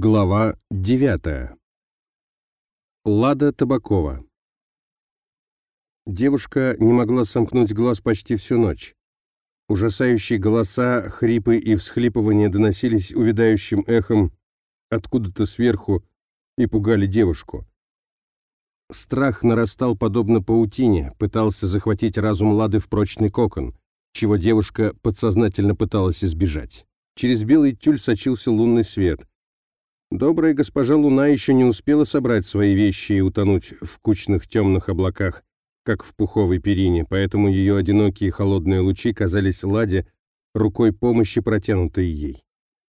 Глава 9. Лада Табакова. Девушка не могла сомкнуть глаз почти всю ночь. Ужасающие голоса, хрипы и всхлипывания доносились увядающим эхом откуда-то сверху и пугали девушку. Страх нарастал подобно паутине, пытался захватить разум Лады в прочный кокон, чего девушка подсознательно пыталась избежать. Через белый тюль сочился лунный свет. Добрая госпожа Луна еще не успела собрать свои вещи и утонуть в кучных темных облаках, как в пуховой перине, поэтому ее одинокие холодные лучи казались Ладе рукой помощи, протянутой ей.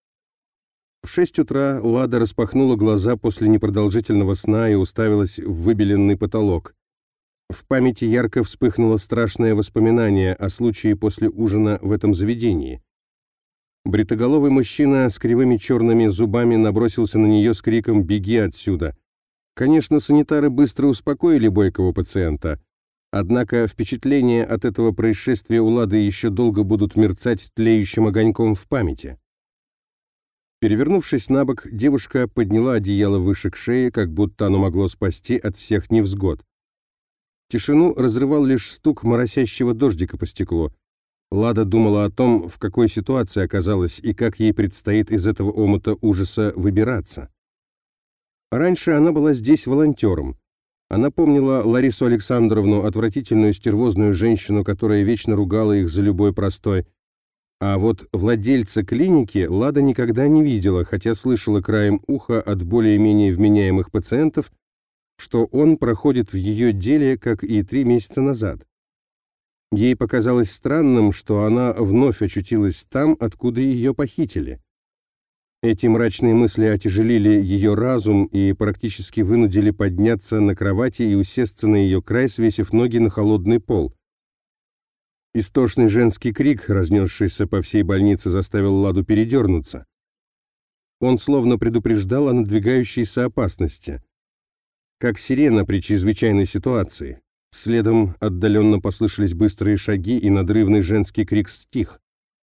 В 6 утра Лада распахнула глаза после непродолжительного сна и уставилась в выбеленный потолок. В памяти ярко вспыхнуло страшное воспоминание о случае после ужина в этом заведении. Бритоголовый мужчина с кривыми черными зубами набросился на нее с криком «Беги отсюда!». Конечно, санитары быстро успокоили бойкого пациента, однако впечатления от этого происшествия у Лады еще долго будут мерцать тлеющим огоньком в памяти. Перевернувшись на бок, девушка подняла одеяло выше к шее, как будто оно могло спасти от всех невзгод. Тишину разрывал лишь стук моросящего дождика по стеклу. Лада думала о том, в какой ситуации оказалась и как ей предстоит из этого омута ужаса выбираться. Раньше она была здесь волонтером. Она помнила Ларису Александровну, отвратительную стервозную женщину, которая вечно ругала их за любой простой. А вот владельца клиники Лада никогда не видела, хотя слышала краем уха от более-менее вменяемых пациентов, что он проходит в ее деле, как и 3 месяца назад. Ей показалось странным, что она вновь очутилась там, откуда ее похитили. Эти мрачные мысли отяжелили ее разум и практически вынудили подняться на кровати и усесться на ее край, свесив ноги на холодный пол. Истошный женский крик, разнесшийся по всей больнице, заставил Ладу передернуться. Он словно предупреждал о надвигающейся опасности, как сирена при чрезвычайной ситуации. Следом отдаленно послышались быстрые шаги, и надрывный женский крик стих.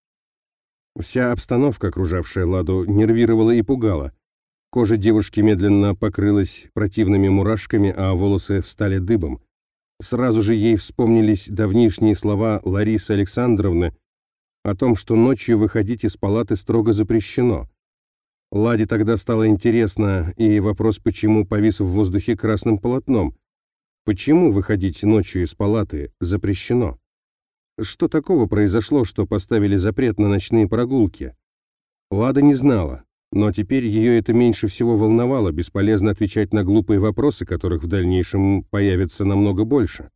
Вся обстановка, окружавшая Ладу, нервировала и пугала. Кожа девушки медленно покрылась противными мурашками, а волосы встали дыбом. Сразу же ей вспомнились давнишние слова Ларисы Александровны о том, что ночью выходить из палаты строго запрещено. Ладе тогда стало интересно, и вопрос «почему» повис в воздухе красным полотном. Почему выходить ночью из палаты запрещено? Что такого произошло, что поставили запрет на ночные прогулки? Лада не знала, но теперь ее это меньше всего волновало, бесполезно отвечать на глупые вопросы, которых в дальнейшем появится намного больше.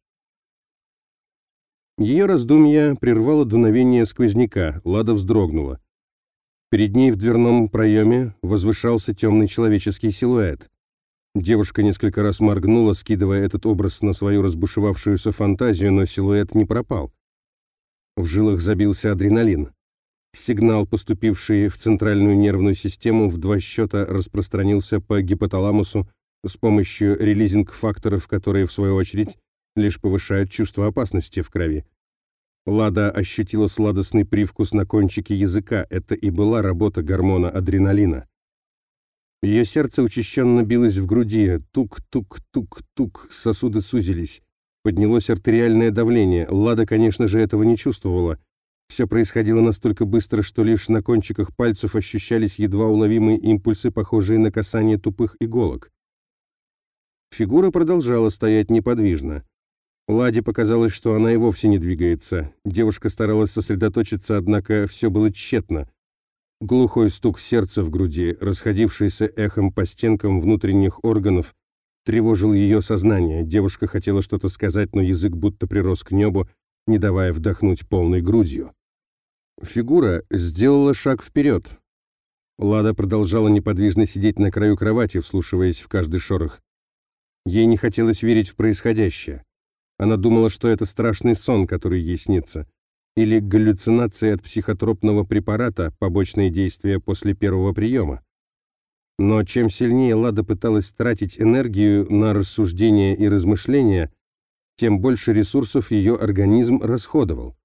Ее раздумья прервало дуновение сквозняка, Лада вздрогнула. Перед ней в дверном проеме возвышался темный человеческий силуэт. Девушка несколько раз моргнула, скидывая этот образ на свою разбушевавшуюся фантазию, но силуэт не пропал. В жилах забился адреналин. Сигнал, поступивший в центральную нервную систему, в 2 счета распространился по гипоталамусу с помощью релизинг-факторов, которые, в свою очередь, лишь повышают чувство опасности в крови. Лада ощутила сладостный привкус на кончике языка. Это и была работа гормона адреналина. Ее сердце учащенно билось в груди. Тук-тук-тук-тук. Сосуды сузились. Поднялось артериальное давление. Лада, конечно же, этого не чувствовала. Все происходило настолько быстро, что лишь на кончиках пальцев ощущались едва уловимые импульсы, похожие на касание тупых иголок. Фигура продолжала стоять неподвижно. Ладе показалось, что она и вовсе не двигается. Девушка старалась сосредоточиться, однако все было тщетно. Глухой стук сердца в груди, расходившийся эхом по стенкам внутренних органов, тревожил ее сознание. Девушка хотела что-то сказать, но язык будто прирос к небу, не давая вдохнуть полной грудью. Фигура сделала шаг вперед. Лада продолжала неподвижно сидеть на краю кровати, вслушиваясь в каждый шорох. Ей не хотелось верить в происходящее. Она думала, что это страшный сон, который ей снится, или галлюцинации от психотропного препарата, побочные действия после первого приема. Но чем сильнее Лада пыталась тратить энергию на рассуждения и размышления, тем больше ресурсов ее организм расходовал.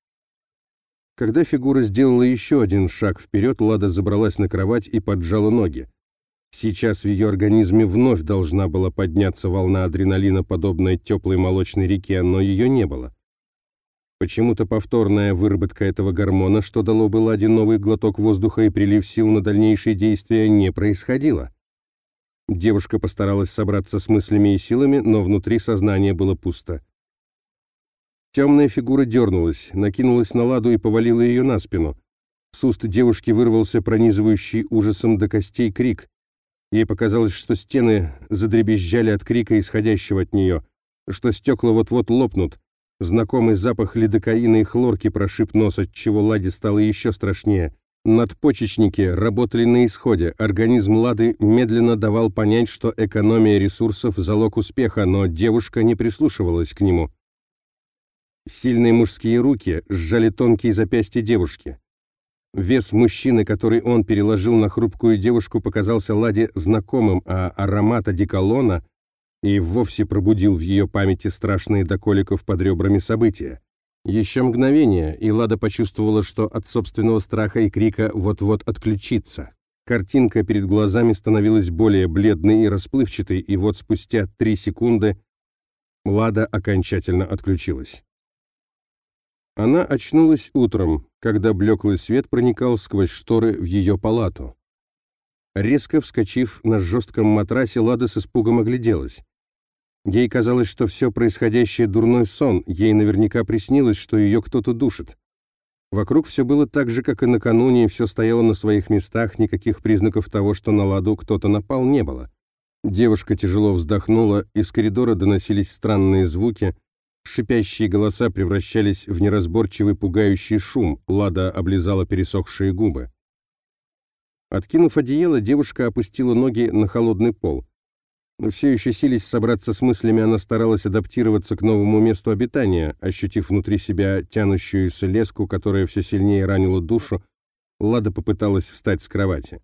Когда фигура сделала еще один шаг вперед, Лада забралась на кровать и поджала ноги. Сейчас в ее организме вновь должна была подняться волна адреналина, подобная теплой молочной реке, но ее не было. Почему-то повторная выработка этого гормона, что дало бы Ладе новый глоток воздуха и прилив сил на дальнейшие действия, не происходило. Девушка постаралась собраться с мыслями и силами, но внутри сознания было пусто. Темная фигура дернулась, накинулась на Ладу и повалила ее на спину. С уст девушки вырвался пронизывающий ужасом до костей крик. Ей показалось, что стены задребезжали от крика, исходящего от нее, что стекла вот-вот лопнут. Знакомый запах лидокаина и хлорки прошиб нос, отчего Ладе стало еще страшнее. Надпочечники работали на исходе. Организм Лады медленно давал понять, что экономия ресурсов – залог успеха, но девушка не прислушивалась к нему. Сильные мужские руки сжали тонкие запястья девушки. Вес мужчины, который он переложил на хрупкую девушку, показался Ладе знакомым, а аромат одеколона и вовсе пробудил в ее памяти страшные до коликов под ребрами события. Еще мгновение, и Лада почувствовала, что от собственного страха и крика вот-вот отключится. Картинка перед глазами становилась более бледной и расплывчатой, и вот спустя 3 секунды Лада окончательно отключилась. Она очнулась утром, когда блеклый свет проникал сквозь шторы в ее палату. Резко вскочив на жестком матрасе, Лада с испугом огляделась. Ей казалось, что все происходящее дурной сон, ей наверняка приснилось, что ее кто-то душит. Вокруг все было так же, как и накануне, все стояло на своих местах, никаких признаков того, что на Ладу кто-то напал, не было. Девушка тяжело вздохнула, из коридора доносились странные звуки, шипящие голоса превращались в неразборчивый пугающий шум, Лада облизала пересохшие губы. Откинув одеяло, девушка опустила ноги на холодный пол. Но все еще силясь собраться с мыслями, она старалась адаптироваться к новому месту обитания, ощутив внутри себя тянущуюся леску, которая все сильнее ранила душу, Лада попыталась встать с кровати.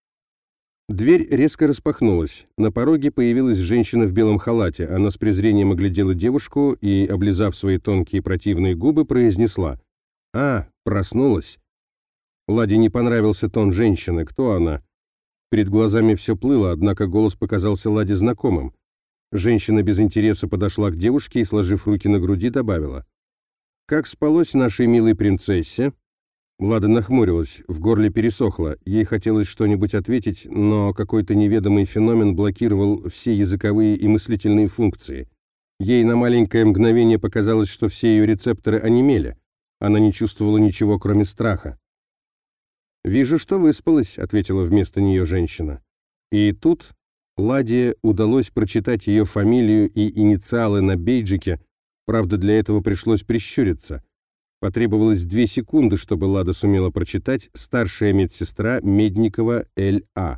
Дверь резко распахнулась. На пороге появилась женщина в белом халате. Она с презрением оглядела девушку и, облизав свои тонкие противные губы, произнесла: «А, проснулась». Ладе не понравился тон женщины. Кто она? Перед глазами все плыло, однако голос показался Ладе знакомым. Женщина без интереса подошла к девушке и, сложив руки на груди, добавила: «Как спалось нашей милой принцессе?» Лада нахмурилась, в горле пересохло. Ей хотелось что-нибудь ответить, но какой-то неведомый феномен блокировал все языковые и мыслительные функции. Ей на маленькое мгновение показалось, что все ее рецепторы онемели. Она не чувствовала ничего, кроме страха. «Вижу, что выспалась», — ответила вместо нее женщина. И тут Ладе удалось прочитать ее фамилию и инициалы на бейджике, правда, для этого пришлось прищуриться. Потребовалось 2 секунды, чтобы Лада сумела прочитать: старшая медсестра Медникова Л.А.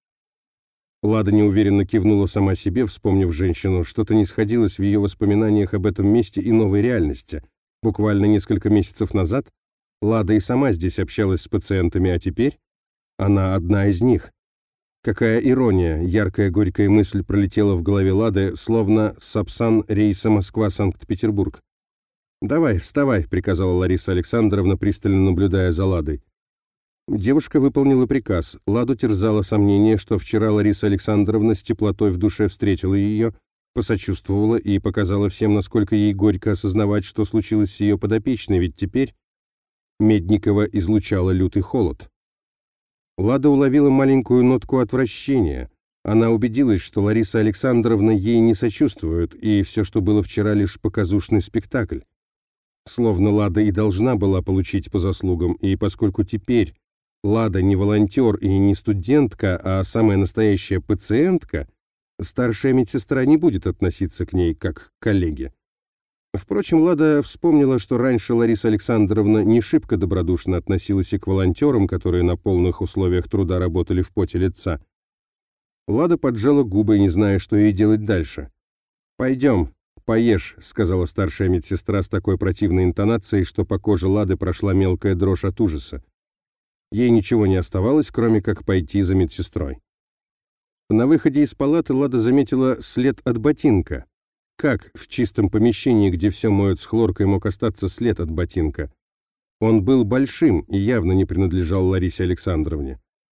Лада неуверенно кивнула сама себе, вспомнив женщину. Что-то не сходилось в ее воспоминаниях об этом месте и новой реальности. Буквально несколько месяцев назад Лада и сама здесь общалась с пациентами, а теперь она одна из них. Какая ирония! Яркая горькая мысль пролетела в голове Лады, словно сапсан рейса Москва-Санкт-Петербург. «Давай, вставай», — приказала Лариса Александровна, пристально наблюдая за Ладой. Девушка выполнила приказ. Ладу терзало сомнение, что вчера Лариса Александровна с теплотой в душе встретила ее, посочувствовала и показала всем, насколько ей горько осознавать, что случилось с ее подопечной, ведь теперь Медникова излучала лютый холод. Лада уловила маленькую нотку отвращения. Она убедилась, что Лариса Александровна ей не сочувствует, и все, что было вчера, лишь показушный спектакль. Словно Лада и должна была получить по заслугам, и поскольку теперь Лада не волонтер и не студентка, а самая настоящая пациентка, старшая медсестра не будет относиться к ней как к коллеге. Впрочем, Лада вспомнила, что раньше Лариса Александровна не шибко добродушно относилась и к волонтерам, которые на полных условиях труда работали в поте лица. Лада поджала губы, не зная, что ей делать дальше. «Пойдем, поешь», — сказала старшая медсестра с такой противной интонацией, что по коже Лады прошла мелкая дрожь от ужаса. Ей ничего не оставалось, кроме как пойти за медсестрой. На выходе из палаты Лада заметила след от ботинка. Как в чистом помещении, где все моют с хлоркой, мог остаться след от ботинка? Он был большим и явно не принадлежал Ларисе Александровне.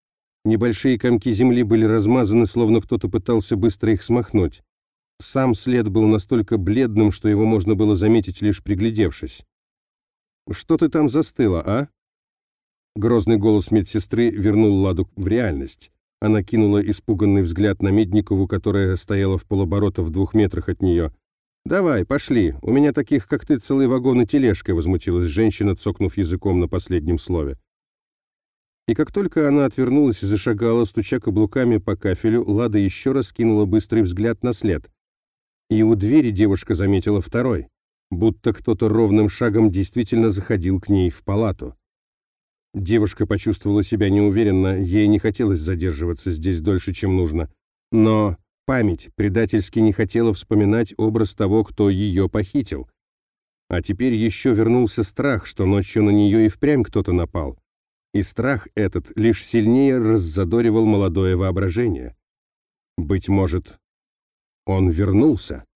Небольшие комки земли были размазаны, словно кто-то пытался быстро их смахнуть. Сам след был настолько бледным, что его можно было заметить, лишь приглядевшись. «Что ты там застыла, а?» Грозный голос медсестры вернул Ладу в реальность. Она кинула испуганный взгляд на Медникову, которая стояла в полоборота в 2 метрах от нее. «Давай, пошли, у меня таких, как ты, целый вагон и тележка», — возмутилась женщина, цокнув языком на последнем слове. И как только она отвернулась и зашагала, стуча каблуками по кафелю, Лада еще раз кинула быстрый взгляд на след. И у двери девушка заметила второй, будто кто-то ровным шагом действительно заходил к ней в палату. Девушка почувствовала себя неуверенно, ей не хотелось задерживаться здесь дольше, чем нужно. Но память предательски не хотела вспоминать образ того, кто ее похитил. А теперь еще вернулся страх, что ночью на нее и впрямь кто-то напал. И страх этот лишь сильнее раззадоривал молодое воображение. Быть может, он вернулся?